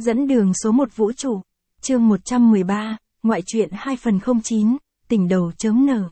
Dẫn đường số 1 vũ trụ. Chương 113, ngoại truyện 2 phần 09, tỉnh đầu chấm nở.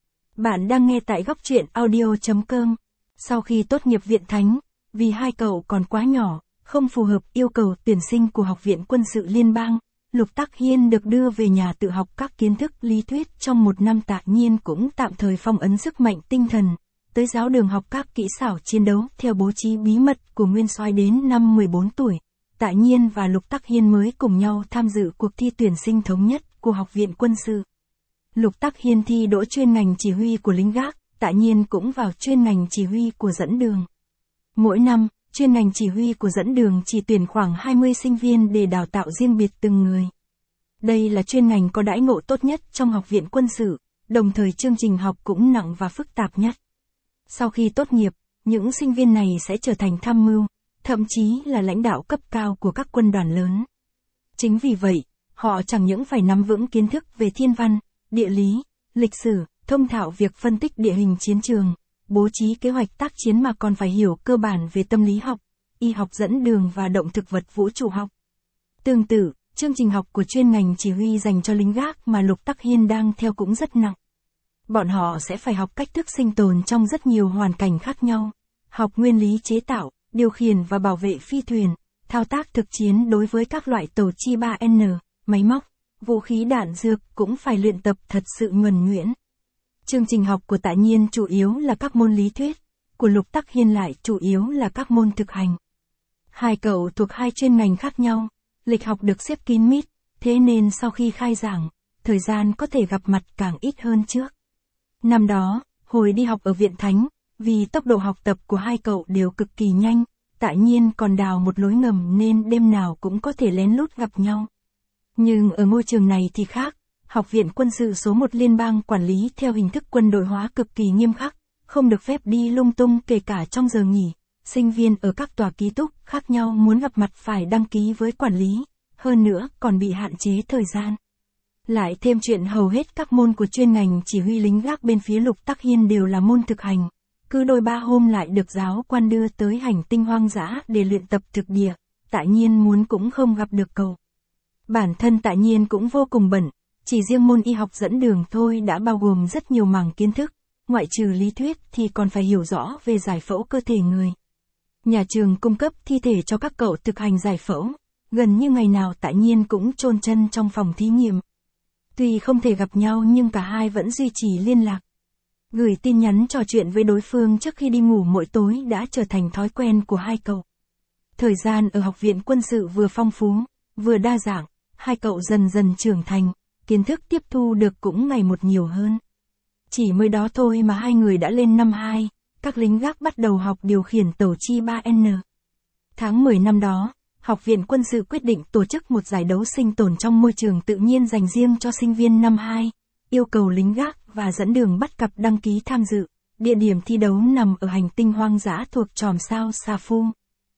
Bạn đang nghe tại góc truyện audio.com. Sau khi tốt nghiệp viện thánh, vì hai cậu còn quá nhỏ, không phù hợp yêu cầu tuyển sinh của Học viện Quân sự Liên bang, Lục Tắc Hiên được đưa về nhà tự học các kiến thức lý thuyết trong một năm. Tạ Nhiên cũng tạm thời phong ấn sức mạnh tinh thần, tới giáo đường học các kỹ xảo chiến đấu theo bố trí bí mật của Nguyên Soái. Đến năm 14 tuổi, Tạ Nhiên và Lục Tắc Hiên mới cùng nhau tham dự cuộc thi tuyển sinh thống nhất của Học viện Quân sự. Lục Tắc Hiên thi đỗ chuyên ngành chỉ huy của lính gác, Tạ Nhiên cũng vào chuyên ngành chỉ huy của dẫn đường. Mỗi năm, chuyên ngành chỉ huy của dẫn đường chỉ tuyển khoảng 20 sinh viên để đào tạo riêng biệt từng người. Đây là chuyên ngành có đãi ngộ tốt nhất trong Học viện Quân sự, đồng thời chương trình học cũng nặng và phức tạp nhất. Sau khi tốt nghiệp, những sinh viên này sẽ trở thành tham mưu, thậm chí là lãnh đạo cấp cao của các quân đoàn lớn. Chính vì vậy, họ chẳng những phải nắm vững kiến thức về thiên văn, địa lý, lịch sử, thông thạo việc phân tích địa hình chiến trường, bố trí kế hoạch tác chiến mà còn phải hiểu cơ bản về tâm lý học, y học dẫn đường và động thực vật vũ trụ học. Tương tự, chương trình học của chuyên ngành chỉ huy dành cho lính gác mà Lục Tắc Hiên đang theo cũng rất nặng. Bọn họ sẽ phải học cách thức sinh tồn trong rất nhiều hoàn cảnh khác nhau, học nguyên lý chế tạo, điều khiển và bảo vệ phi thuyền, thao tác thực chiến đối với các loại tàu chi 3N, máy móc, vũ khí đạn dược cũng phải luyện tập thật sự nhuần nhuyễn. Chương trình học của Tạ Nhiên chủ yếu là các môn lý thuyết, của Lục Tắc Hiên lại chủ yếu là các môn thực hành. Hai cậu thuộc hai chuyên ngành khác nhau, lịch học được xếp kín mít, thế nên sau khi khai giảng, thời gian có thể gặp mặt càng ít hơn trước. Năm đó, hồi đi học ở viện thánh, vì tốc độ học tập của hai cậu đều cực kỳ nhanh, Tạ Nhiên còn đào một lối ngầm nên đêm nào cũng có thể lén lút gặp nhau. Nhưng ở ngôi trường này thì khác, Học viện Quân sự số 1 liên bang quản lý theo hình thức quân đội hóa cực kỳ nghiêm khắc, không được phép đi lung tung kể cả trong giờ nghỉ. Sinh viên ở các tòa ký túc khác nhau muốn gặp mặt phải đăng ký với quản lý, hơn nữa còn bị hạn chế thời gian. Lại thêm chuyện hầu hết các môn của chuyên ngành chỉ huy lính gác bên phía Lục Tắc Hiên đều là môn thực hành, cứ đôi ba hôm lại được giáo quan đưa tới hành tinh hoang dã để luyện tập thực địa. Tạ Nhiên muốn cũng không gặp được cậu. Bản thân Tạ Nhiên cũng vô cùng bận, chỉ riêng môn y học dẫn đường thôi đã bao gồm rất nhiều mảng kiến thức, ngoại trừ lý thuyết thì còn phải hiểu rõ về giải phẫu cơ thể người. Nhà trường cung cấp thi thể cho các cậu thực hành giải phẫu, gần như ngày nào Tạ Nhiên cũng chôn chân trong phòng thí nghiệm. Tuy không thể gặp nhau nhưng cả hai vẫn duy trì liên lạc. Gửi tin nhắn trò chuyện với đối phương trước khi đi ngủ mỗi tối đã trở thành thói quen của hai cậu. Thời gian ở Học viện Quân sự vừa phong phú, vừa đa dạng, hai cậu dần dần trưởng thành, kiến thức tiếp thu được cũng ngày một nhiều hơn. Chỉ mới đó thôi mà hai người đã lên năm 2, các lính gác bắt đầu học điều khiển tàu chi 3N. Tháng 10 năm đó, Học viện Quân sự quyết định tổ chức một giải đấu sinh tồn trong môi trường tự nhiên dành riêng cho sinh viên năm 2, yêu cầu lính gác và dẫn đường bắt cặp đăng ký tham dự. Địa điểm thi đấu nằm ở hành tinh hoang dã thuộc chòm sao Sa-phu.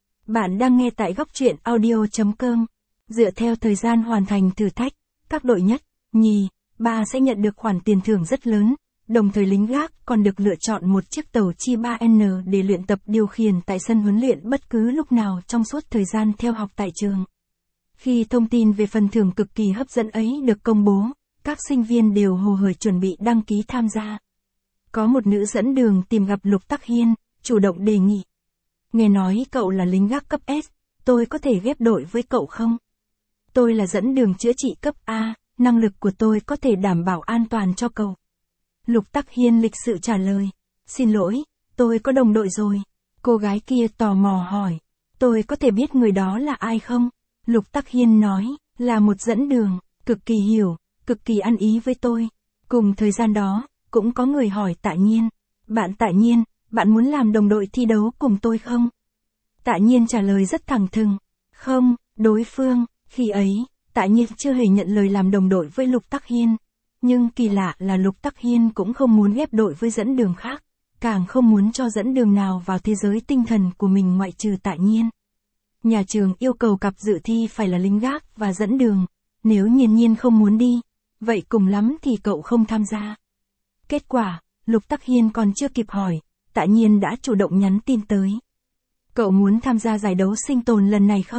Bạn đang nghe tại góc truyện audio.com. Dựa theo thời gian hoàn thành thử thách, các đội nhất, nhì, 3 sẽ nhận được khoản tiền thưởng rất lớn, đồng thời lính gác còn được lựa chọn một chiếc tàu chi 3N để luyện tập điều khiển tại sân huấn luyện bất cứ lúc nào trong suốt thời gian theo học tại trường. Khi thông tin về phần thưởng cực kỳ hấp dẫn ấy được công bố, các sinh viên đều hồ hởi chuẩn bị đăng ký tham gia. Có một nữ dẫn đường tìm gặp Lục Tắc Hiên, chủ động đề nghị. Nghe nói cậu là lính gác cấp S, tôi có thể ghép đội với cậu không? Tôi là dẫn đường chữa trị cấp A, năng lực của tôi có thể đảm bảo an toàn cho cậu. Lục Tắc Hiên lịch sự trả lời. Xin lỗi, tôi có đồng đội rồi. Cô gái kia tò mò hỏi. Tôi có thể biết người đó là ai không? Lục Tắc Hiên nói, là một dẫn đường, cực kỳ hiểu, cực kỳ ăn ý với tôi. Cùng thời gian đó, cũng có người hỏi Tạ Nhiên. Bạn Tạ Nhiên, bạn muốn làm đồng đội thi đấu cùng tôi không? Tạ Nhiên trả lời rất thẳng thừng. Không, đối phương, khi ấy, Tạ Nhiên chưa hề nhận lời làm đồng đội với Lục Tắc Hiên. Nhưng kỳ lạ là Lục Tắc Hiên cũng không muốn ghép đội với dẫn đường khác, càng không muốn cho dẫn đường nào vào thế giới tinh thần của mình ngoại trừ Tạ Nhiên. Nhà trường yêu cầu cặp dự thi phải là lính gác và dẫn đường, nếu Nhiên không muốn đi, vậy cùng lắm thì cậu không tham gia. Kết quả, Lục Tắc Hiên còn chưa kịp hỏi, Tạ Nhiên đã chủ động nhắn tin tới. Cậu muốn tham gia giải đấu sinh tồn lần này không?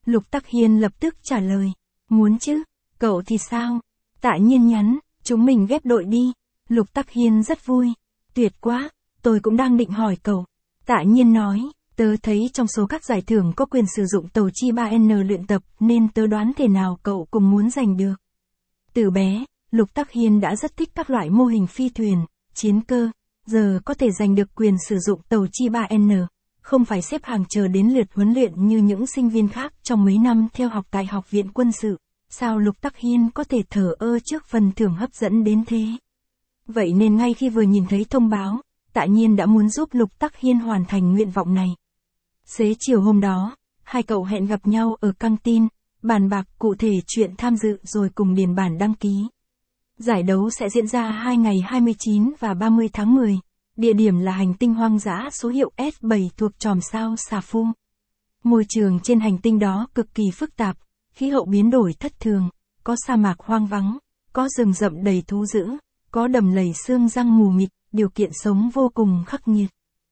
Lục Tắc Hiên lập tức trả lời. Muốn chứ, cậu thì sao? Tạ Nhiên nhắn, chúng mình ghép đội đi. Lục Tắc Hiên rất vui. Tuyệt quá, tôi cũng đang định hỏi cậu. Tạ Nhiên nói, tớ thấy trong số các giải thưởng có quyền sử dụng tàu chi 3N luyện tập nên tớ đoán thể nào cậu cũng muốn giành được. Từ bé, Lục Tắc Hiên đã rất thích các loại mô hình phi thuyền, chiến cơ, giờ có thể giành được quyền sử dụng tàu chi 3N, không phải xếp hàng chờ đến lượt huấn luyện như những sinh viên khác trong mấy năm theo học tại Học viện Quân sự. Sao Lục Tắc Hiên có thể thờ ơ trước phần thưởng hấp dẫn đến thế? Vậy nên ngay khi vừa nhìn thấy thông báo, Tạ Nhiên đã muốn giúp Lục Tắc Hiên hoàn thành nguyện vọng này. Xế chiều hôm đó, hai cậu hẹn gặp nhau ở căng tin, bàn bạc cụ thể chuyện tham dự rồi cùng điền bản đăng ký. Giải đấu sẽ diễn ra 2 ngày 29 và 30 tháng 10, địa điểm là hành tinh hoang dã số hiệu S7 thuộc chòm sao Safum. Môi trường trên hành tinh đó cực kỳ phức tạp, khí hậu biến đổi thất thường, có sa mạc hoang vắng, có rừng rậm đầy thú dữ, có đầm lầy xương răng mù mịt, điều kiện sống vô cùng khắc nghiệt.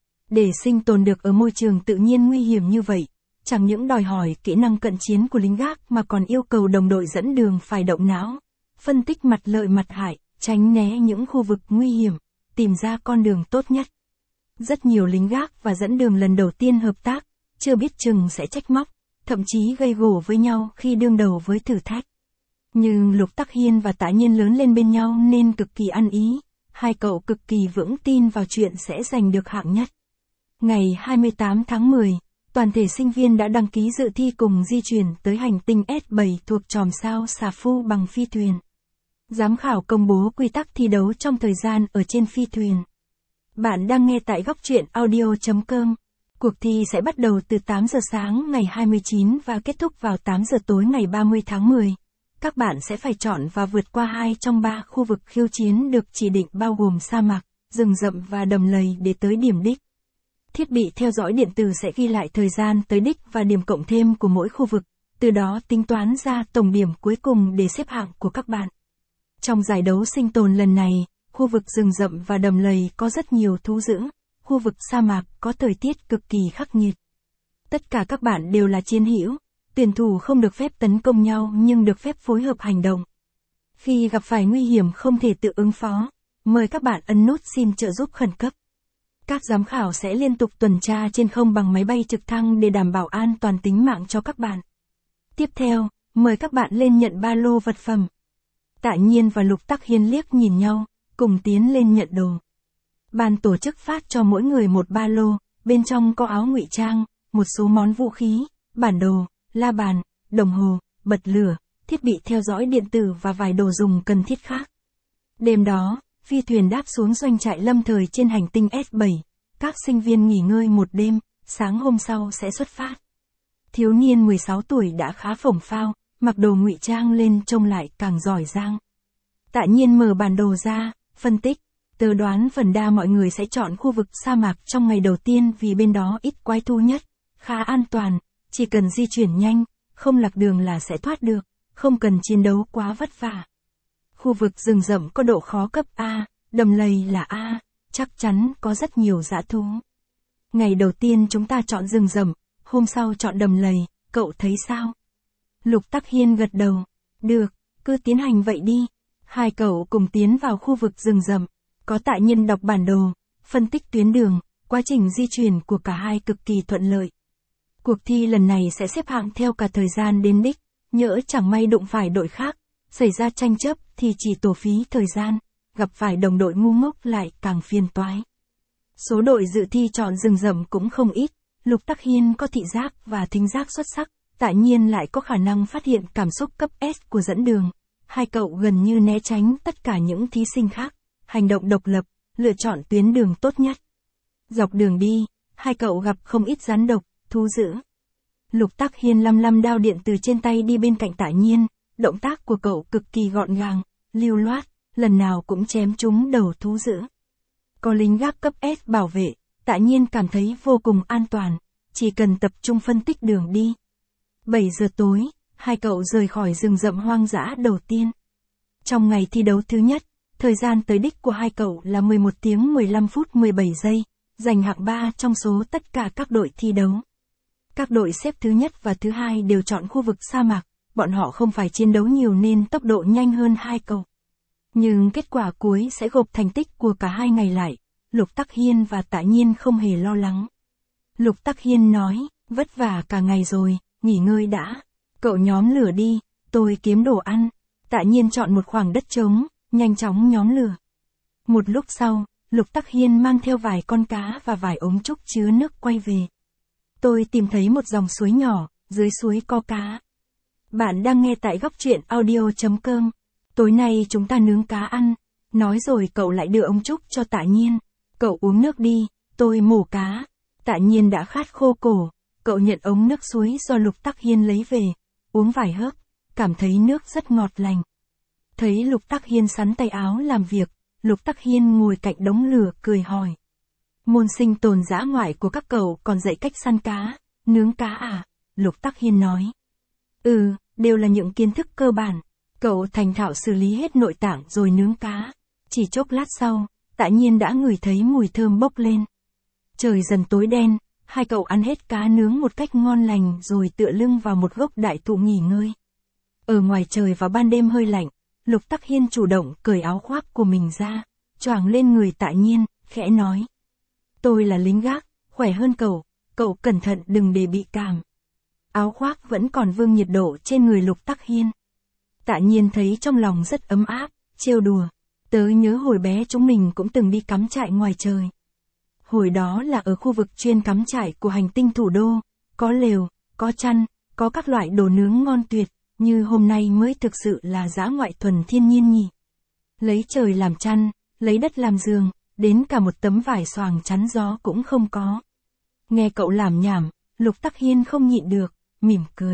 Để sinh tồn được ở môi trường tự nhiên nguy hiểm như vậy, chẳng những đòi hỏi kỹ năng cận chiến của lính gác mà còn yêu cầu đồng đội dẫn đường phải động não, phân tích mặt lợi mặt hại, tránh né những khu vực nguy hiểm, tìm ra con đường tốt nhất. Rất nhiều lính gác và dẫn đường lần đầu tiên hợp tác, chưa biết chừng sẽ trách móc, thậm chí gây gổ với nhau khi đương đầu với thử thách. Nhưng Lục Tắc Hiên và Tạ Nhiên lớn lên bên nhau nên cực kỳ ăn ý, hai cậu cực kỳ vững tin vào chuyện sẽ giành được hạng nhất. Ngày 28 tháng 10, toàn thể sinh viên đã đăng ký dự thi cùng di chuyển tới hành tinh S7 thuộc chòm sao Safum bằng phi thuyền. Giám khảo công bố quy tắc thi đấu trong thời gian ở trên phi thuyền. Bạn đang nghe tại góc truyện audio.com. Cuộc thi sẽ bắt đầu từ 8 giờ sáng ngày 29 và kết thúc vào 8 giờ tối ngày 30 tháng 10. Các bạn sẽ phải chọn và vượt qua 2 trong 3 khu vực khiêu chiến được chỉ định bao gồm sa mạc, rừng rậm và đầm lầy để tới điểm đích. Thiết bị theo dõi điện tử sẽ ghi lại thời gian tới đích và điểm cộng thêm của mỗi khu vực, từ đó tính toán ra tổng điểm cuối cùng để xếp hạng của các bạn. Trong giải đấu sinh tồn lần này, khu vực rừng rậm và đầm lầy có rất nhiều thú dữ, khu vực sa mạc có thời tiết cực kỳ khắc nghiệt. Tất cả các bạn đều là chiến hữu, tuyển thủ không được phép tấn công nhau nhưng được phép phối hợp hành động. Khi gặp phải nguy hiểm không thể tự ứng phó, mời các bạn ấn nút xin trợ giúp khẩn cấp. Các giám khảo sẽ liên tục tuần tra trên không bằng máy bay trực thăng để đảm bảo an toàn tính mạng cho các bạn. Tiếp theo, mời các bạn lên nhận ba lô vật phẩm. Tạ Nhiên và Lục Tắc Hiên liếc nhìn nhau, cùng tiến lên nhận đồ. Ban tổ chức phát cho mỗi người một ba lô, bên trong có áo ngụy trang, một số món vũ khí, bản đồ, la bàn, đồng hồ, bật lửa, thiết bị theo dõi điện tử và vài đồ dùng cần thiết khác. Đêm đó, phi thuyền đáp xuống doanh trại lâm thời trên hành tinh S7, các sinh viên nghỉ ngơi một đêm, sáng hôm sau sẽ xuất phát. Thiếu niên 16 tuổi đã khá phổng phao, mặc đồ ngụy trang lên trông lại càng giỏi giang. Tạ Nhiên mở bản đồ ra, phân tích, tớ đoán phần đa mọi người sẽ chọn khu vực sa mạc trong ngày đầu tiên vì bên đó ít quái thú nhất, khá an toàn, chỉ cần di chuyển nhanh, không lạc đường là sẽ thoát được, không cần chiến đấu quá vất vả. Khu vực rừng rậm có độ khó cấp A, đầm lầy là A, chắc chắn có rất nhiều dã thú. Ngày đầu tiên chúng ta chọn rừng rậm, hôm sau chọn đầm lầy, cậu thấy sao? Lục Tắc Hiên gật đầu. Được, cứ tiến hành vậy đi. Hai cậu cùng tiến vào khu vực rừng rậm, có Tạ Nhiên đọc bản đồ, phân tích tuyến đường, quá trình di chuyển của cả hai cực kỳ thuận lợi. Cuộc thi lần này sẽ xếp hạng theo cả thời gian đến đích, nhỡ chẳng may đụng phải đội khác, xảy ra tranh chấp thì chỉ tổ phí thời gian, gặp phải đồng đội ngu ngốc lại càng phiền toái. Số đội dự thi chọn rừng rậm cũng không ít, Lục Tắc Hiên có thị giác và thính giác xuất sắc, Tạ Nhiên lại có khả năng phát hiện cảm xúc cấp S của dẫn đường. Hai cậu gần như né tránh tất cả những thí sinh khác, hành động độc lập, lựa chọn tuyến đường tốt nhất. Dọc đường đi, hai cậu gặp không ít rắn độc, thú dữ. Lục Tắc Hiên lăm đao điện từ trên tay đi bên cạnh Tạ Nhiên, động tác của cậu cực kỳ gọn gàng, lưu loát, lần nào cũng chém trúng đầu thú dữ. Có lính gác cấp S bảo vệ, Tạ Nhiên cảm thấy vô cùng an toàn, chỉ cần tập trung phân tích đường đi. 7 giờ tối, hai cậu rời khỏi rừng rậm hoang dã đầu tiên. Trong ngày thi đấu thứ nhất, thời gian tới đích của hai cậu là 11 tiếng 15 phút 17 giây, giành hạng 3 trong số tất cả các đội thi đấu. Các đội xếp thứ nhất và thứ hai đều chọn khu vực sa mạc, bọn họ không phải chiến đấu nhiều nên tốc độ nhanh hơn hai cậu. Nhưng kết quả cuối sẽ gộp thành tích của cả hai ngày lại, Lục Tắc Hiên và Tạ Nhiên không hề lo lắng. Lục Tắc Hiên nói, vất vả cả ngày rồi, nghỉ ngơi đã. Cậu nhóm lửa đi, tôi kiếm đồ ăn. Tạ Nhiên chọn một khoảng đất trống, nhanh chóng nhóm lửa. Một lúc sau, Lục Tắc Hiên mang theo vài con cá và vài ống trúc chứa nước quay về. Tôi tìm thấy một dòng suối nhỏ, dưới suối có cá. Bạn đang nghe tại góc truyện audio.com. Tối nay chúng ta nướng cá ăn. Nói rồi cậu lại đưa ống trúc cho Tạ Nhiên. Cậu uống nước đi, tôi mổ cá. Tạ Nhiên đã khát khô cổ. Cậu nhận ống nước suối do Lục Tắc Hiên lấy về. Uống vài hớp, cảm thấy nước rất ngọt lành. Thấy Lục Tắc Hiên sắn tay áo làm việc, Lục Tắc Hiên ngồi cạnh đống lửa cười hỏi. Môn sinh tồn dã ngoại của các cậu còn dạy cách săn cá, nướng cá à? Lục Tắc Hiên nói. Đều là những kiến thức cơ bản. Cậu thành thạo xử lý hết nội tạng rồi nướng cá. Chỉ chốc lát sau, Tạ Nhiên đã ngửi thấy mùi thơm bốc lên. Trời dần tối đen, hai cậu ăn hết cá nướng một cách ngon lành rồi tựa lưng vào một gốc đại thụ nghỉ ngơi. Ở ngoài trời vào ban đêm hơi lạnh, Lục Tắc Hiên chủ động cởi áo khoác của mình ra, choàng lên người Tạ Nhiên, khẽ nói. Tôi là lính gác, khỏe hơn cậu cẩn thận đừng để bị cảm. Áo khoác vẫn còn vương nhiệt độ trên người Lục Tắc Hiên. Tạ Nhiên thấy trong lòng rất ấm áp, trêu đùa. Tớ nhớ hồi bé chúng mình cũng từng đi cắm trại ngoài trời. Hồi đó là ở khu vực chuyên cắm trại của hành tinh thủ đô, có lều, có chăn, có các loại đồ nướng ngon tuyệt, như hôm nay mới thực sự là dã ngoại thuần thiên nhiên nhỉ. Lấy trời làm chăn, lấy đất làm giường, đến cả một tấm vải xoàng chắn gió cũng không có. Nghe cậu làm nhảm, Lục Tắc Hiên không nhịn được, mỉm cười.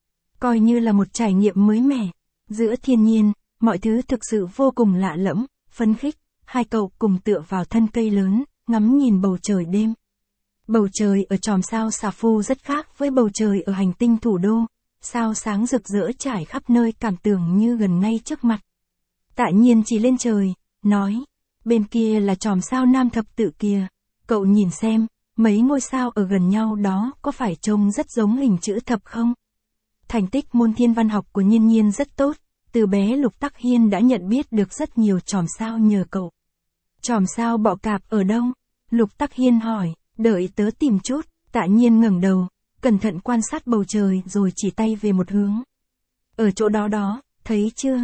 Coi như là một trải nghiệm mới mẻ. Giữa thiên nhiên, mọi thứ thực sự vô cùng lạ lẫm, phấn khích, hai cậu cùng tựa vào thân cây lớn, ngắm nhìn bầu trời đêm. Bầu trời ở chòm sao Xà Phu rất khác với bầu trời ở hành tinh thủ đô, sao sáng rực rỡ trải khắp nơi cảm tưởng như gần ngay trước mặt. Tạ Nhiên chỉ lên trời, nói, bên kia là chòm sao Nam Thập Tự kìa, cậu nhìn xem, mấy ngôi sao ở gần nhau đó có phải trông rất giống hình chữ thập không? Thành tích môn thiên văn học của Nhiên Nhiên rất tốt, từ bé Lục Tắc Hiên đã nhận biết được rất nhiều chòm sao nhờ cậu. Chòm sao Bọ Cạp ở đâu? Lục Tắc Hiên hỏi, đợi tớ tìm chút. Tạ Nhiên ngẩng đầu, cẩn thận quan sát bầu trời rồi chỉ tay về một hướng. Ở chỗ đó, thấy chưa?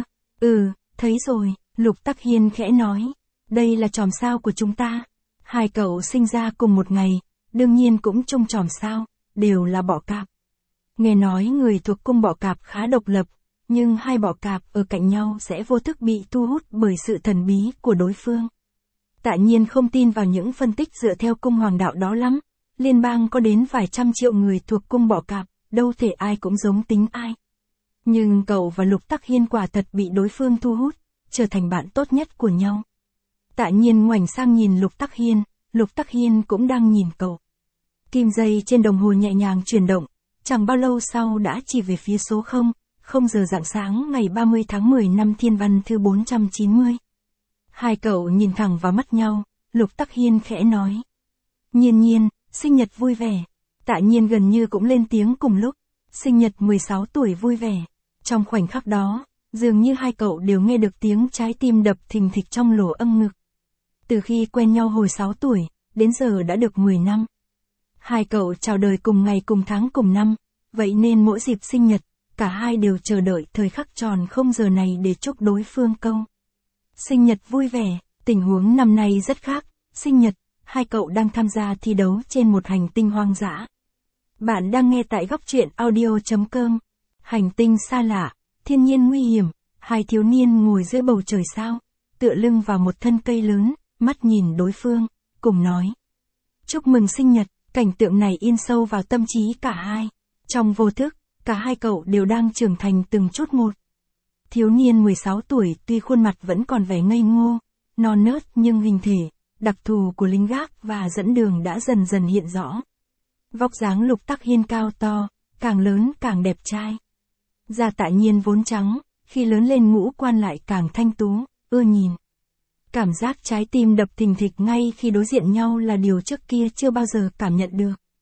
Thấy rồi, Lục Tắc Hiên khẽ nói. Đây là chòm sao của chúng ta. Hai cậu sinh ra cùng một ngày, đương nhiên cũng chung chòm sao, đều là Bọ Cạp. Nghe nói người thuộc cung Bọ Cạp khá độc lập, nhưng hai Bọ Cạp ở cạnh nhau sẽ vô thức bị thu hút bởi sự thần bí của đối phương. Tạ Nhiên không tin vào những phân tích dựa theo cung hoàng đạo đó lắm. Liên bang có đến vài trăm triệu người thuộc cung Bọ Cạp, đâu thể ai cũng giống tính ai. Nhưng cậu và Lục Tắc Hiên quả thật bị đối phương thu hút, trở thành bạn tốt nhất của nhau. Tạ Nhiên ngoảnh sang nhìn Lục Tắc Hiên cũng đang nhìn cậu. Kim dây trên đồng hồ nhẹ nhàng chuyển động, chẳng bao lâu sau đã chỉ về phía số 0 giờ rạng sáng ngày 30 tháng 10 năm Thiên Văn thứ 490. Hai cậu nhìn thẳng vào mắt nhau, Lục Tắc Hiên khẽ nói. Nhiên, sinh nhật vui vẻ. Tạ Nhiên gần như cũng lên tiếng cùng lúc. Sinh nhật 16 tuổi vui vẻ. Trong khoảnh khắc đó, dường như hai cậu đều nghe được tiếng trái tim đập thình thịch trong lỗ âm ngực. Từ khi quen nhau hồi 6 tuổi, đến giờ đã được 10 năm. Hai cậu chào đời cùng ngày cùng tháng cùng năm, vậy nên mỗi dịp sinh nhật, cả hai đều chờ đợi thời khắc tròn 0 giờ này để chúc đối phương câu. Sinh nhật vui vẻ, tình huống năm nay rất khác, sinh nhật, hai cậu đang tham gia thi đấu trên một hành tinh hoang dã. Bạn đang nghe tại góc truyện audio.com. Hành tinh xa lạ, thiên nhiên nguy hiểm, hai thiếu niên ngồi dưới bầu trời sao, tựa lưng vào một thân cây lớn, mắt nhìn đối phương, cùng nói. Chúc mừng sinh nhật, cảnh tượng này in sâu vào tâm trí cả hai. Trong vô thức, cả hai cậu đều đang trưởng thành từng chút một. Thiếu niên 16 tuổi tuy khuôn mặt vẫn còn vẻ ngây ngô, non nớt nhưng hình thể, đặc thù của lính gác và dẫn đường đã dần dần hiện rõ. Vóc dáng Lục Tắc Hiên cao to, càng lớn càng đẹp trai. Da Tạ Nhiên vốn trắng, khi lớn lên ngũ quan lại càng thanh tú, ưa nhìn. Cảm giác trái tim đập thình thịch ngay khi đối diện nhau là điều trước kia chưa bao giờ cảm nhận được.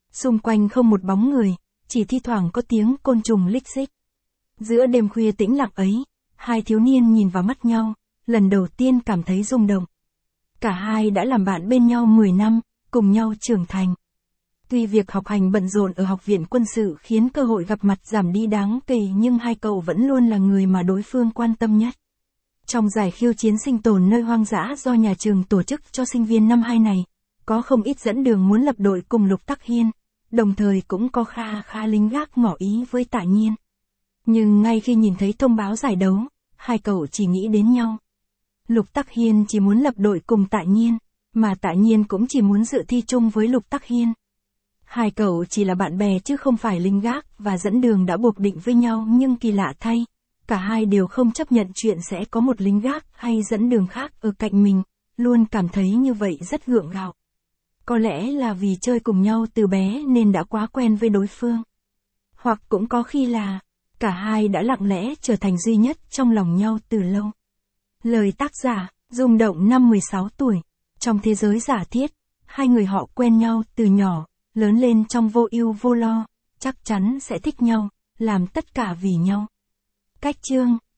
Xung quanh không một bóng người, chỉ thi thoảng có tiếng côn trùng lích xích. Giữa đêm khuya tĩnh lặng ấy, hai thiếu niên nhìn vào mắt nhau, lần đầu tiên cảm thấy rung động. Cả hai đã làm bạn bên nhau 10 năm, cùng nhau trưởng thành. Tuy việc học hành bận rộn ở học viện quân sự khiến cơ hội gặp mặt giảm đi đáng kể, nhưng hai cậu vẫn luôn là người mà đối phương quan tâm nhất. Trong giải khiêu chiến sinh tồn nơi hoang dã do nhà trường tổ chức cho sinh viên năm 2 này, có không ít dẫn đường muốn lập đội cùng Lục Tắc Hiên, đồng thời cũng có kha lính gác ngỏ ý với Tạ Nhiên. Nhưng ngay khi nhìn thấy thông báo giải đấu, hai cậu chỉ nghĩ đến nhau. Lục Tắc Hiên chỉ muốn lập đội cùng Tạ Nhiên, mà Tạ Nhiên cũng chỉ muốn dự thi chung với Lục Tắc Hiên. Hai cậu chỉ là bạn bè chứ không phải lính gác và dẫn đường đã buộc định với nhau, nhưng kỳ lạ thay, cả hai đều không chấp nhận chuyện sẽ có một lính gác hay dẫn đường khác ở cạnh mình, luôn cảm thấy như vậy rất gượng gạo. Có lẽ là vì chơi cùng nhau từ bé nên đã quá quen với đối phương. Hoặc cũng có khi là, cả hai đã lặng lẽ trở thành duy nhất trong lòng nhau từ lâu. Lời tác giả, rung động năm 16 tuổi. Trong thế giới giả thiết, hai người họ quen nhau từ nhỏ, lớn lên trong vô ưu vô lo, chắc chắn sẽ thích nhau, làm tất cả vì nhau. Cách chương